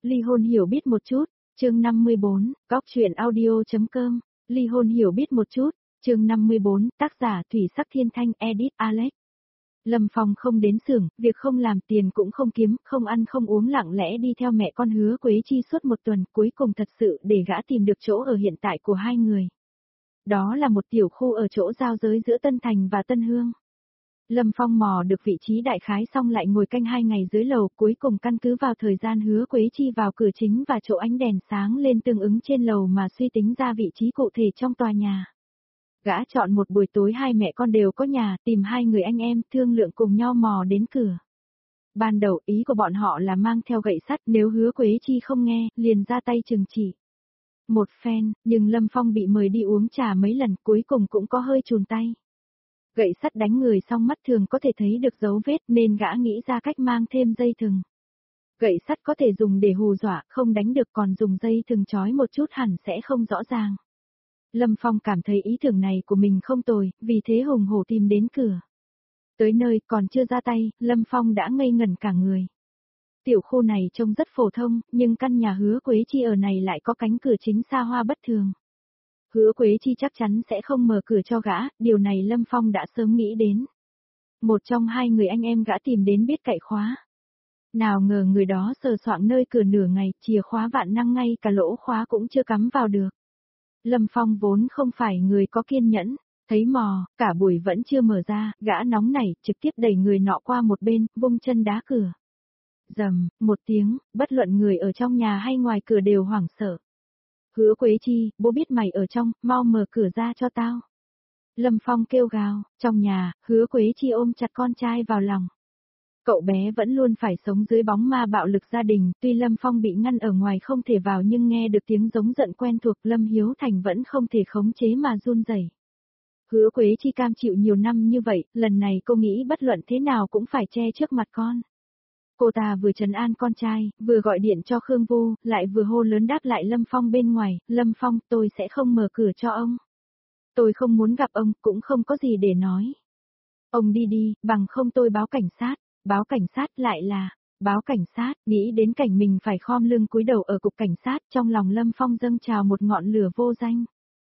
Ly hôn hiểu biết một chút, chương 54, góc truyện audio.com, ly hôn hiểu biết một chút, chương 54, tác giả Thủy Sắc Thiên Thanh, edit Alex. Lâm Phong không đến xưởng, việc không làm tiền cũng không kiếm, không ăn không uống lặng lẽ đi theo mẹ con Hứa Quế Chi suốt một tuần, cuối cùng thật sự để gã tìm được chỗ ở hiện tại của hai người. Đó là một tiểu khu ở chỗ giao giới giữa Tân Thành và Tân Hương. Lâm Phong mò được vị trí đại khái xong lại ngồi canh 2 ngày dưới lầu, cuối cùng căn cứ vào thời gian Hứa Quế Chi vào cửa chính và chỗ ánh đèn sáng lên tương ứng trên lầu mà suy tính ra vị trí cụ thể trong tòa nhà. Gã chọn một buổi tối hai mẹ con đều có nhà, tìm hai người anh em thương lượng cùng nhau mò đến cửa. Ban đầu ý của bọn họ là mang theo gậy sắt, nếu Hứa Quế Chi không nghe, liền ra tay trừng trị. Một phen, nhưng Lâm Phong bị mời đi uống trà mấy lần, cuối cùng cũng có hơi chùn tay. Gậy sắt đánh người xong mắt thường có thể thấy được dấu vết nên gã nghĩ ra cách mang thêm dây thừng. Gậy sắt có thể dùng để hù dọa, không đánh được, còn dùng dây thừng trói một chút hẳn sẽ không rõ ràng. Lâm Phong cảm thấy ý tưởng này của mình không tồi, vì thế hùng hổ tìm đến cửa. Tới nơi còn chưa ra tay, Lâm Phong đã ngây ngẩn cả người. Tiểu khu này trông rất phổ thông, nhưng căn nhà Hứa Quế Chi ở này lại có cánh cửa chính xa hoa bất thường. Hứa Quế Chi chắc chắn sẽ không mở cửa cho gã, điều này Lâm Phong đã sớm nghĩ đến. Một trong hai người anh em gã tìm đến biết cậy khóa. Nào ngờ người đó sờ soạng nơi cửa nửa ngày, chìa khóa vạn năng ngay cả lỗ khóa cũng chưa cắm vào được. Lâm Phong vốn không phải người có kiên nhẫn, thấy mò, cả buổi vẫn chưa mở ra, gã nóng nảy, trực tiếp đẩy người nọ qua một bên, vung chân đá cửa. Rầm, một tiếng, bất luận người ở trong nhà hay ngoài cửa đều hoảng sợ. Hứa Quế Chi, bố biết mày ở trong, mau mở cửa ra cho tao. Lâm Phong kêu gào, trong nhà, Hứa Quế Chi ôm chặt con trai vào lòng. Cậu bé vẫn luôn phải sống dưới bóng ma bạo lực gia đình, tuy Lâm Phong bị ngăn ở ngoài không thể vào nhưng nghe được tiếng giống giận quen thuộc, Lâm Hiếu Thành vẫn không thể khống chế mà run rẩy. Hứa Quế Chi cam chịu nhiều năm như vậy, lần này cô nghĩ bất luận thế nào cũng phải che trước mặt con. Cô ta vừa trấn an con trai, vừa gọi điện cho Khương Vô, lại vừa hô lớn đáp lại Lâm Phong bên ngoài, Lâm Phong, tôi sẽ không mở cửa cho ông. Tôi không muốn gặp ông, cũng không có gì để nói. Ông đi đi, bằng không tôi báo cảnh sát. Báo cảnh sát lại là, báo cảnh sát, nghĩ đến cảnh mình phải khom lưng cúi đầu ở cục cảnh sát, trong lòng Lâm Phong dâng trào một ngọn lửa vô danh.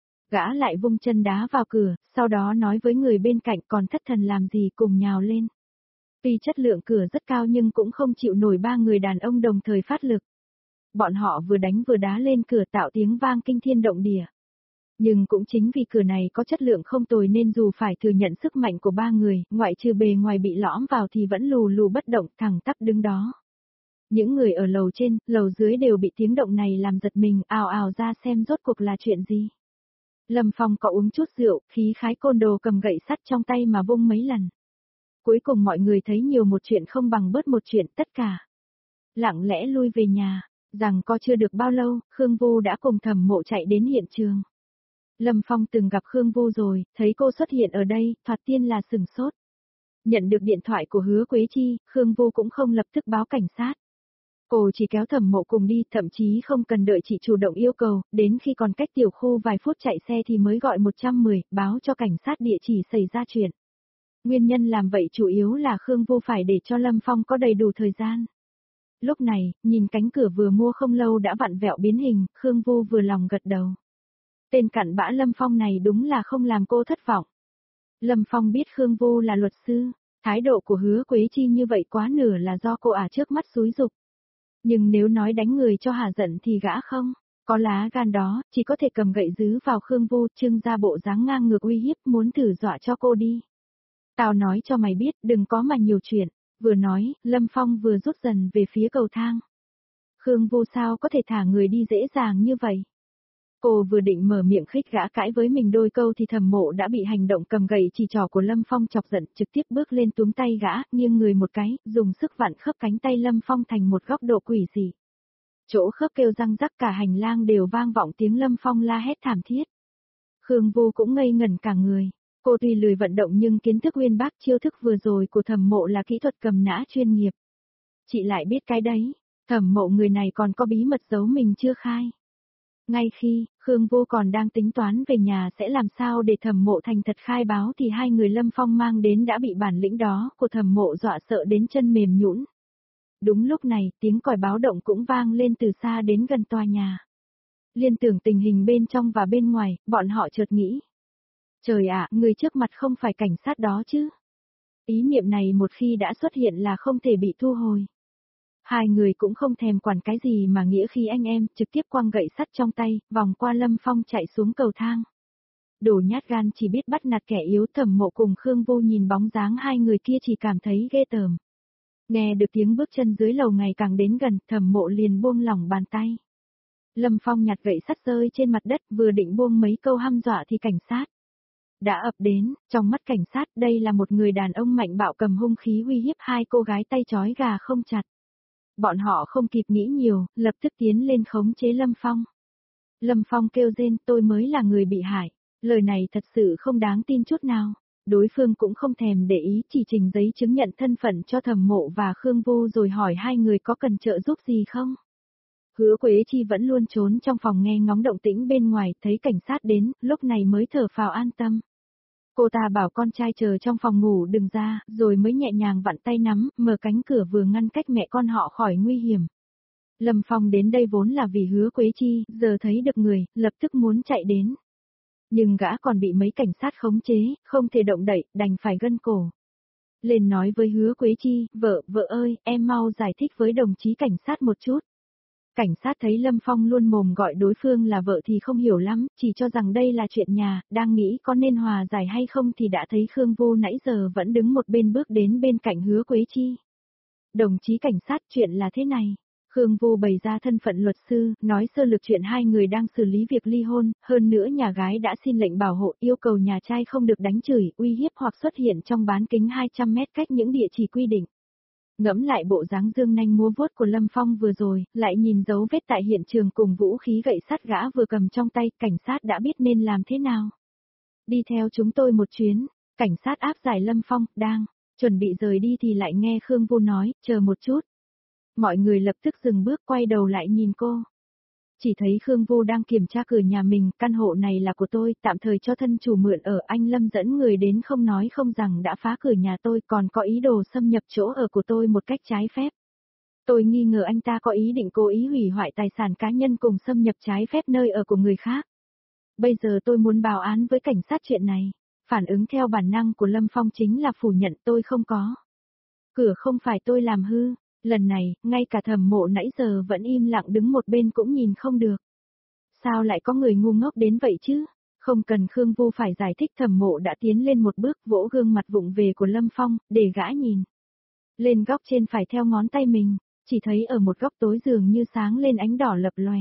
Gã lại vung chân đá vào cửa, sau đó nói với người bên cạnh còn thất thần làm gì cùng nhào lên. Tuy chất lượng cửa rất cao nhưng cũng không chịu nổi ba người đàn ông đồng thời phát lực. Bọn họ vừa đánh vừa đá lên cửa tạo tiếng vang kinh thiên động địa. Nhưng cũng chính vì cửa này có chất lượng không tồi nên dù phải thừa nhận sức mạnh của ba người, ngoại trừ bề ngoài bị lõm vào thì vẫn lù lù bất động, thẳng tắp đứng đó. Những người ở lầu trên, lầu dưới đều bị tiếng động này làm giật mình, ào ào ra xem rốt cuộc là chuyện gì. Lâm Phong có uống chút rượu, khí khái côn đồ cầm gậy sắt trong tay mà vung mấy lần. Cuối cùng mọi người thấy nhiều một chuyện không bằng bớt một chuyện, tất cả lặng lẽ lui về nhà. Rằng có chưa được bao lâu, Khương Vô đã cùng Thẩm Mộ chạy đến hiện trường. Lâm Phong từng gặp Khương Vô rồi, thấy cô xuất hiện ở đây, thoạt tiên là sửng sốt. Nhận được điện thoại của Hứa Quế Chi, Khương Vô cũng không lập tức báo cảnh sát. Cô chỉ kéo Thẩm Mộ cùng đi, thậm chí không cần đợi chị chủ động yêu cầu, đến khi còn cách tiểu khu vài phút chạy xe thì mới gọi 110, báo cho cảnh sát địa chỉ xảy ra chuyện. Nguyên nhân làm vậy chủ yếu là Khương Vô phải để cho Lâm Phong có đầy đủ thời gian. Lúc này, nhìn cánh cửa vừa mua không lâu đã vặn vẹo biến hình, Khương Vô vừa lòng gật đầu. Tên cặn bã Lâm Phong này đúng là không làm cô thất vọng. Lâm Phong biết Khương Vô là luật sư, thái độ của Hứa Quế Chi như vậy quá nửa là do cô trước mắt xúi giục. Nhưng nếu nói đánh người cho hả giận thì gã không có lá gan đó, chỉ có thể cầm gậy dứ vào Khương Vô, trưng ra bộ dáng ngang ngược uy hiếp, muốn thử dọa cho cô đi. Tao nói cho mày biết, đừng có mà nhiều chuyện. Vừa nói, Lâm Phong vừa rút dần về phía cầu thang. Khương Vô sao có thể thả người đi dễ dàng như vậy? Cô vừa định mở miệng khích gã cãi với mình đôi câu thì Thẩm Mộ đã bị hành động cầm gậy chỉ trỏ của Lâm Phong chọc giận, trực tiếp bước lên túm tay gã, nghiêng người một cái, dùng sức vặn khớp cánh tay Lâm Phong thành một góc độ quỷ dị. Chỗ khớp kêu răng rắc, cả hành lang đều vang vọng tiếng Lâm Phong la hét thảm thiết. Khương Vô cũng ngây ngẩn cả người. Cô tuy lười vận động nhưng kiến thức uyên bác, chiêu thức vừa rồi của Thẩm Mộ là kỹ thuật cầm nã chuyên nghiệp. Chị lại biết cái đấy, Thẩm Mộ người này còn có bí mật giấu mình chưa khai. Ngay khi, Khương Vô còn đang tính toán về nhà sẽ làm sao để Thẩm Mộ thành thật khai báo thì hai người Lâm Phong mang đến đã bị bản lĩnh đó của Thẩm Mộ dọa sợ đến chân mềm nhũn. Đúng lúc này, tiếng còi báo động cũng vang lên từ xa đến gần tòa nhà. Liên tưởng tình hình bên trong và bên ngoài, bọn họ chợt nghĩ. Trời ạ, người trước mặt không phải cảnh sát đó chứ? Ý niệm này một khi đã xuất hiện là không thể bị thu hồi. Hai người cũng không thèm quản cái gì mà nghĩa khi anh em, trực tiếp quăng gậy sắt trong tay, vòng qua Lâm Phong chạy xuống cầu thang. Đồ nhát gan chỉ biết bắt nạt kẻ yếu. Thẩm Mộ cùng Khương Vô nhìn bóng dáng hai người kia chỉ cảm thấy ghê tởm. Nghe được tiếng bước chân dưới lầu ngày càng đến gần, Thẩm Mộ liền buông lỏng bàn tay. Lâm Phong nhặt gậy sắt rơi trên mặt đất, vừa định buông mấy câu hăm dọa thì cảnh sát đã ập đến. Trong mắt cảnh sát, đây là một người đàn ông mạnh bạo cầm hung khí uy hiếp hai cô gái tay trói gà không chặt. Bọn họ không kịp nghĩ nhiều, lập tức tiến lên khống chế Lâm Phong. Lâm Phong kêu rên, tôi mới là người bị hại. Lời này thật sự không đáng tin chút nào. Đối phương cũng không thèm để ý, chỉ trình giấy chứng nhận thân phận cho Thẩm Mộ và Khương Vô rồi hỏi hai người có cần trợ giúp gì không. Hứa Quế Chi vẫn luôn trốn trong phòng nghe ngóng động tĩnh bên ngoài, thấy cảnh sát đến, lúc này mới thở phào an tâm. Cô ta bảo con trai chờ trong phòng ngủ đừng ra, rồi mới nhẹ nhàng vặn tay nắm, mở cánh cửa vừa ngăn cách mẹ con họ khỏi nguy hiểm. Lâm Phong đến đây vốn là vì Hứa Quế Chi, giờ thấy được người, lập tức muốn chạy đến. Nhưng gã còn bị mấy cảnh sát khống chế, không thể động đậy, đành phải gân cổ. Lên nói với Hứa Quế Chi, vợ ơi, em mau giải thích với đồng chí cảnh sát một chút. Cảnh sát thấy Lâm Phong luôn mồm gọi đối phương là vợ thì không hiểu lắm, chỉ cho rằng đây là chuyện nhà, đang nghĩ có nên hòa giải hay không thì đã thấy Khương Vô nãy giờ vẫn đứng một bên bước đến bên cạnh Hứa Quế Chi. Đồng chí cảnh sát, chuyện là thế này. Khương Vô bày ra thân phận luật sư, nói sơ lược chuyện hai người đang xử lý việc ly hôn, hơn nữa nhà gái đã xin lệnh bảo hộ, yêu cầu nhà trai không được đánh chửi, uy hiếp hoặc xuất hiện trong bán kính 200 mét cách những địa chỉ quy định. Ngẫm lại bộ dáng dương nanh múa vuốt của Lâm Phong vừa rồi, lại nhìn dấu vết tại hiện trường cùng vũ khí gậy sắt gã vừa cầm trong tay, cảnh sát đã biết nên làm thế nào. Đi theo chúng tôi một chuyến, cảnh sát áp giải Lâm Phong, đang chuẩn bị rời đi thì lại nghe Khương Vô nói, chờ một chút. Mọi người lập tức dừng bước quay đầu lại nhìn cô. Chỉ thấy Khương Vô đang kiểm tra cửa nhà mình, căn hộ này là của tôi, tạm thời cho thân chủ mượn ở. Anh Lâm dẫn người đến không nói không rằng đã phá cửa nhà tôi, còn có ý đồ xâm nhập chỗ ở của tôi một cách trái phép. Tôi nghi ngờ anh ta có ý định cố ý hủy hoại tài sản cá nhân cùng xâm nhập trái phép nơi ở của người khác. Bây giờ tôi muốn báo án với cảnh sát chuyện này. Phản ứng theo bản năng của Lâm Phong chính là phủ nhận tôi không có. Cửa không phải tôi làm hư. Lần này, ngay cả Thẩm Mộ nãy giờ vẫn im lặng đứng một bên cũng nhìn không được. Sao lại có người ngu ngốc đến vậy chứ? Không cần Khương Vô phải giải thích, Thẩm Mộ đã tiến lên một bước vỗ gương mặt vụng về của Lâm Phong, để gã nhìn. Lên góc trên phải theo ngón tay mình, chỉ thấy ở một góc tối dường như sáng lên ánh đỏ lập lòe.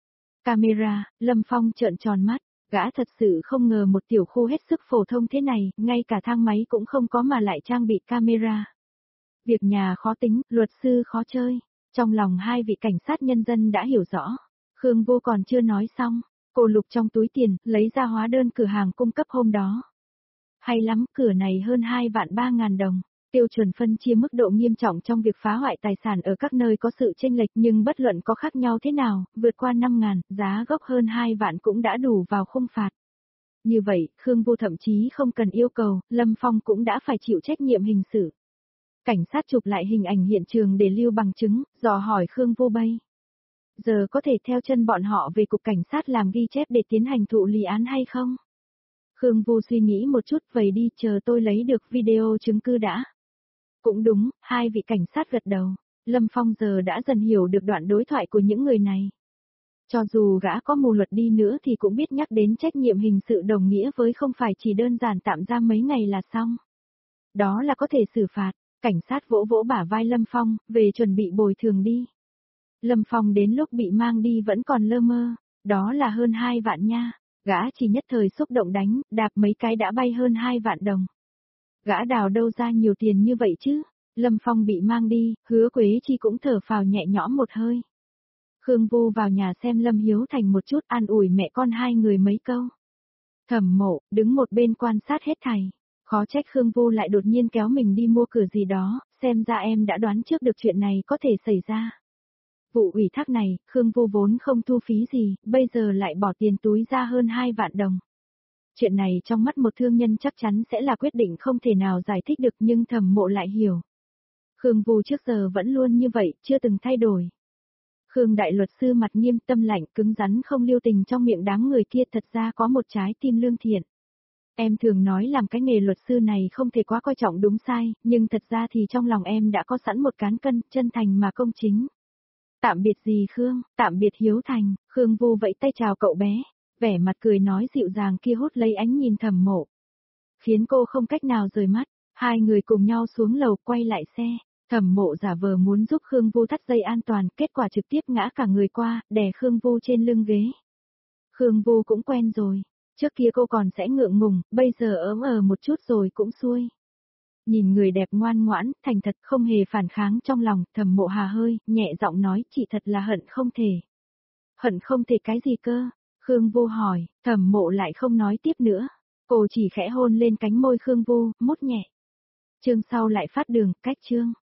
Camera, Lâm Phong trợn tròn mắt, gã thật sự không ngờ một tiểu khu hết sức phổ thông thế này, ngay cả thang máy cũng không có mà lại trang bị camera. Việc nhà khó tính, luật sư khó chơi. Trong lòng hai vị cảnh sát nhân dân đã hiểu rõ. Khương Vô còn chưa nói xong. Cô lục trong túi tiền, lấy ra hóa đơn cửa hàng cung cấp hôm đó. Hay lắm, cửa này hơn 2.300.000 đồng. Tiêu chuẩn phân chia mức độ nghiêm trọng trong việc phá hoại tài sản ở các nơi có sự chênh lệch, nhưng bất luận có khác nhau thế nào, vượt qua 5.000, giá gốc hơn 2 vạn cũng đã đủ vào khung phạt. Như vậy, Khương Vô thậm chí không cần yêu cầu, Lâm Phong cũng đã phải chịu trách nhiệm hình sự. Cảnh sát chụp lại hình ảnh hiện trường để lưu bằng chứng, dò hỏi Khương Vô Bây. Giờ có thể theo chân bọn họ về cục cảnh sát làm ghi chép để tiến hành thụ lý án hay không? Khương Vô suy nghĩ một chút, vậy đi, chờ tôi lấy được video chứng cứ đã. Cũng đúng, hai vị cảnh sát gật đầu. Lâm Phong giờ đã dần hiểu được đoạn đối thoại của những người này. Cho dù gã có mù luật đi nữa thì cũng biết nhắc đến trách nhiệm hình sự đồng nghĩa với không phải chỉ đơn giản tạm giam mấy ngày là xong. Đó là có thể xử phạt. Cảnh sát vỗ vỗ bả vai Lâm Phong, về chuẩn bị bồi thường đi. Lâm Phong đến lúc bị mang đi vẫn còn lơ mơ, đó là hơn 2 vạn nha. Gã chỉ nhất thời xúc động đánh, đạp mấy cái đã bay hơn 2 vạn đồng. Gã đào đâu ra nhiều tiền như vậy chứ? Lâm Phong bị mang đi, Hứa Quế Chi cũng thở phào nhẹ nhõm một hơi. Khương Vô vào nhà xem Lâm Hiếu Thành một chút, an ủi mẹ con hai người mấy câu. Thẩm Mộ, đứng một bên quan sát hết thảy. Khó trách Khương Vô lại đột nhiên kéo mình đi mua cửa gì đó, xem ra em đã đoán trước được chuyện này có thể xảy ra. Vụ ủy thác này, Khương Vô vốn không thu phí gì, bây giờ lại bỏ tiền túi ra hơn 2 vạn đồng. Chuyện này trong mắt một thương nhân chắc chắn sẽ là quyết định không thể nào giải thích được, nhưng Thẩm Mộ lại hiểu. Khương Vu trước giờ vẫn luôn như vậy, chưa từng thay đổi. Khương đại luật sư mặt nghiêm tâm lạnh cứng rắn không lưu tình trong miệng đám người kia thật ra có một trái tim lương thiện. Em thường nói làm cái nghề luật sư này không thể quá coi trọng đúng sai, nhưng thật ra thì trong lòng em đã có sẵn một cán cân, chân thành mà công chính. Tạm biệt gì Khương, tạm biệt Hiếu Thành, Khương Vu vẫy tay chào cậu bé, vẻ mặt cười nói dịu dàng kia hút lấy ánh nhìn Thẩm Mộ. Khiến cô không cách nào rời mắt, hai người cùng nhau xuống lầu quay lại xe. Thẩm Mộ giả vờ muốn giúp Khương Vu thắt dây an toàn, kết quả trực tiếp ngã cả người qua, đè Khương Vu trên lưng ghế. Khương Vu cũng quen rồi, trước kia cô còn sẽ ngượng ngùng, bây giờ ớm một chút rồi cũng xuôi. Nhìn người đẹp ngoan ngoãn, thành thật không hề phản kháng trong lòng, Thẩm Mộ hà hơi, nhẹ giọng nói chị thật là hận không thể. Hận không thể cái gì cơ? Khương Vu hỏi, Thẩm Mộ lại không nói tiếp nữa. Cô chỉ khẽ hôn lên cánh môi Khương Vu, mút nhẹ. Chương sau lại phát đường, cách chương.